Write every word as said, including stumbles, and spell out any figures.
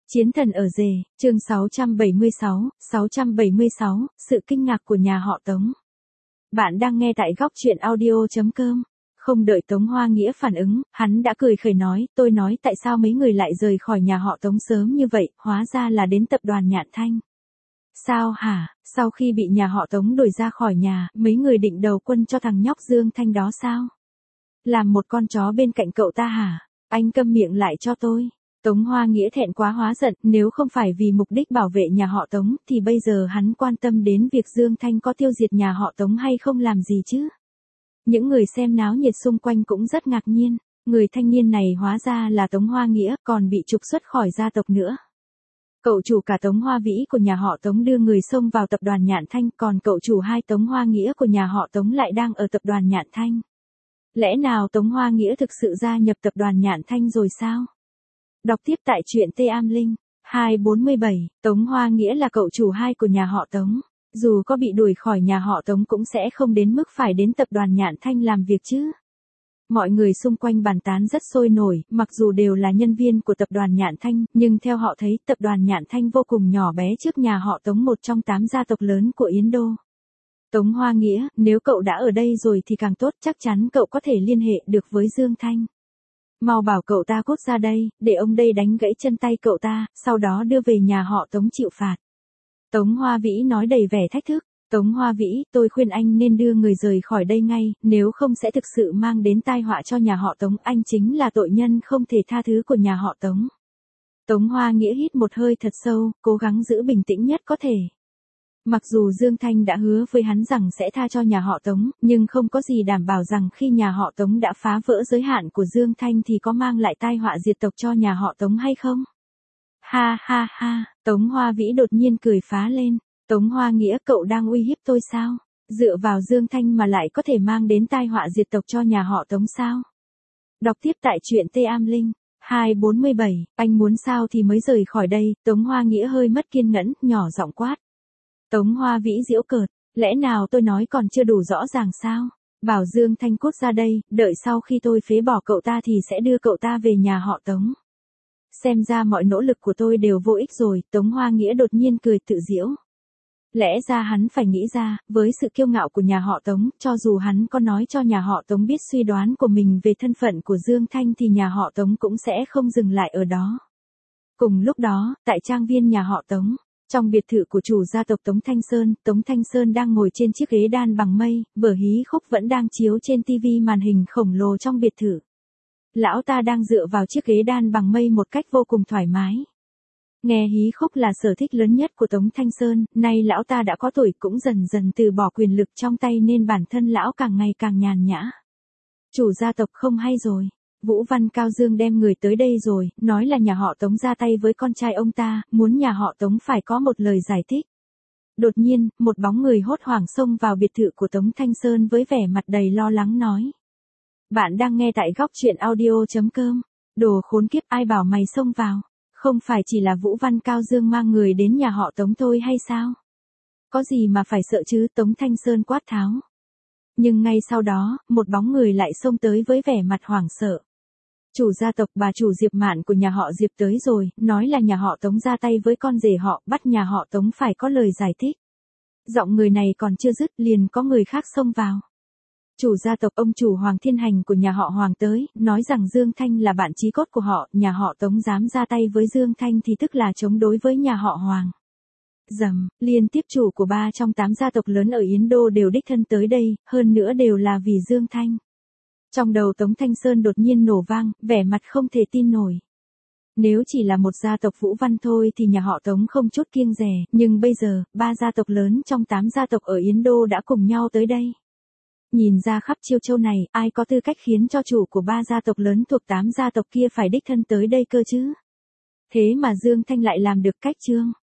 Chiến thần ở rể, chương sáu trăm bảy mươi sáu, sáu trăm bảy mươi sáu, sự kinh ngạc của nhà họ Tống. Bạn đang nghe tại góc truyện audio chấm com. Không đợi Tống Hoa Nghĩa phản ứng, hắn đã cười khẩy nói, tôi nói tại sao mấy người lại rời khỏi nhà họ Tống sớm như vậy, hóa ra là đến tập đoàn Nhạn Thanh. Sao hả, sau khi bị nhà họ Tống đuổi ra khỏi nhà, mấy người định đầu quân cho thằng nhóc Dương Thanh đó sao? Làm một con chó bên cạnh cậu ta hả? Anh câm miệng lại cho tôi. Tống Hoa Nghĩa thẹn quá hóa giận, nếu không phải vì mục đích bảo vệ nhà họ Tống thì bây giờ hắn quan tâm đến việc Dương Thanh có tiêu diệt nhà họ Tống hay không làm gì chứ. Những người xem náo nhiệt xung quanh cũng rất ngạc nhiên, người thanh niên này hóa ra là Tống Hoa Nghĩa còn bị trục xuất khỏi gia tộc nữa. Cậu chủ cả Tống Hoa Vĩ của nhà họ Tống đưa người xông vào tập đoàn Nhạn Thanh, còn cậu chủ hai Tống Hoa Nghĩa của nhà họ Tống lại đang ở tập đoàn Nhạn Thanh. Lẽ nào Tống Hoa Nghĩa thực sự gia nhập tập đoàn Nhạn Thanh rồi sao? Đọc tiếp tại truyện Tê Am Linh, hai bốn bảy, Tống Hoa Nghĩa là cậu chủ hai của nhà họ Tống. Dù có bị đuổi khỏi nhà họ Tống cũng sẽ không đến mức phải đến tập đoàn Nhạn Thanh làm việc chứ. Mọi người xung quanh bàn tán rất sôi nổi, mặc dù đều là nhân viên của tập đoàn Nhạn Thanh, nhưng theo họ thấy tập đoàn Nhạn Thanh vô cùng nhỏ bé trước nhà họ Tống, một trong tám gia tộc lớn của Yến Đô. Tống Hoa Nghĩa, nếu cậu đã ở đây rồi thì càng tốt, chắc chắn cậu có thể liên hệ được với Dương Thanh. Mau bảo cậu ta cút ra đây, để ông đây đánh gãy chân tay cậu ta, sau đó đưa về nhà họ Tống chịu phạt. Tống Hoa Vĩ nói đầy vẻ thách thức. Tống Hoa Vĩ, tôi khuyên anh nên đưa người rời khỏi đây ngay, nếu không sẽ thực sự mang đến tai họa cho nhà họ Tống, anh chính là tội nhân không thể tha thứ của nhà họ Tống. Tống Hoa Nghĩa hít một hơi thật sâu, cố gắng giữ bình tĩnh nhất có thể. Mặc dù Dương Thanh đã hứa với hắn rằng sẽ tha cho nhà họ Tống, nhưng không có gì đảm bảo rằng khi nhà họ Tống đã phá vỡ giới hạn của Dương Thanh thì có mang lại tai họa diệt tộc cho nhà họ Tống hay không. Ha ha ha, Tống Hoa Vĩ đột nhiên cười phá lên. Tống Hoa Nghĩa, cậu đang uy hiếp tôi sao? Dựa vào Dương Thanh mà lại có thể mang đến tai họa diệt tộc cho nhà họ Tống sao? Đọc tiếp tại truyện Tê Am Linh, hai bốn bảy, anh muốn sao thì mới rời khỏi đây. Tống Hoa Nghĩa hơi mất kiên nhẫn, nhỏ giọng quát. Tống Hoa Vĩ giễu cợt, lẽ nào tôi nói còn chưa đủ rõ ràng sao? Bảo Dương Thanh cút ra đây, đợi sau khi tôi phế bỏ cậu ta thì sẽ đưa cậu ta về nhà họ Tống. Xem ra mọi nỗ lực của tôi đều vô ích rồi. Tống Hoa Nghĩa đột nhiên cười tự giễu. Lẽ ra hắn phải nghĩ ra, với sự kiêu ngạo của nhà họ Tống, cho dù hắn có nói cho nhà họ Tống biết suy đoán của mình về thân phận của Dương Thanh thì nhà họ Tống cũng sẽ không dừng lại ở đó. Cùng lúc đó, tại trang viên nhà họ Tống, trong biệt thự của chủ gia tộc Tống Thanh Sơn, Tống Thanh Sơn đang ngồi trên chiếc ghế đan bằng mây, vở hí khúc vẫn đang chiếu trên tivi màn hình khổng lồ trong biệt thự. Lão ta đang dựa vào chiếc ghế đan bằng mây một cách vô cùng thoải mái. Nghe hí khúc là sở thích lớn nhất của Tống Thanh Sơn, nay lão ta đã có tuổi cũng dần dần từ bỏ quyền lực trong tay nên bản thân lão càng ngày càng nhàn nhã. Chủ gia tộc không hay rồi. Vũ Văn Cao Dương đem người tới đây rồi, nói là nhà họ Tống ra tay với con trai ông ta, muốn nhà họ Tống phải có một lời giải thích. Đột nhiên, một bóng người hốt hoảng xông vào biệt thự của Tống Thanh Sơn với vẻ mặt đầy lo lắng nói. Bạn đang nghe tại góc truyện audio chấm com. Đồ khốn kiếp, ai bảo mày xông vào? Không phải chỉ là Vũ Văn Cao Dương mang người đến nhà họ Tống thôi hay sao? Có gì mà phải sợ chứ? Tống Thanh Sơn quát tháo. Nhưng ngay sau đó, một bóng người lại xông tới với vẻ mặt hoảng sợ. Chủ gia tộc bà chủ Diệp Mạn của nhà họ Diệp tới rồi, nói là nhà họ Tống ra tay với con rể họ, bắt nhà họ Tống phải có lời giải thích. Giọng người này còn chưa dứt liền có người khác xông vào. Chủ gia tộc ông chủ Hoàng Thiên Hành của nhà họ Hoàng tới, nói rằng Dương Thanh là bạn chí cốt của họ, nhà họ Tống dám ra tay với Dương Thanh thì tức là chống đối với nhà họ Hoàng. Dầm, liên tiếp chủ của ba trong tám gia tộc lớn ở Yến Đô đều đích thân tới đây, hơn nữa đều là vì Dương Thanh. Trong đầu Tống Thanh Sơn đột nhiên nổ vang, vẻ mặt không thể tin nổi. Nếu chỉ là một gia tộc Vũ Văn thôi thì nhà họ Tống không chút kiêng dè, nhưng bây giờ, ba gia tộc lớn trong tám gia tộc ở Yến Đô đã cùng nhau tới đây. Nhìn ra khắp Chiêu Châu này, ai có tư cách khiến cho chủ của ba gia tộc lớn thuộc tám gia tộc kia phải đích thân tới đây cơ chứ? Thế mà Dương Thanh lại làm được cách chương.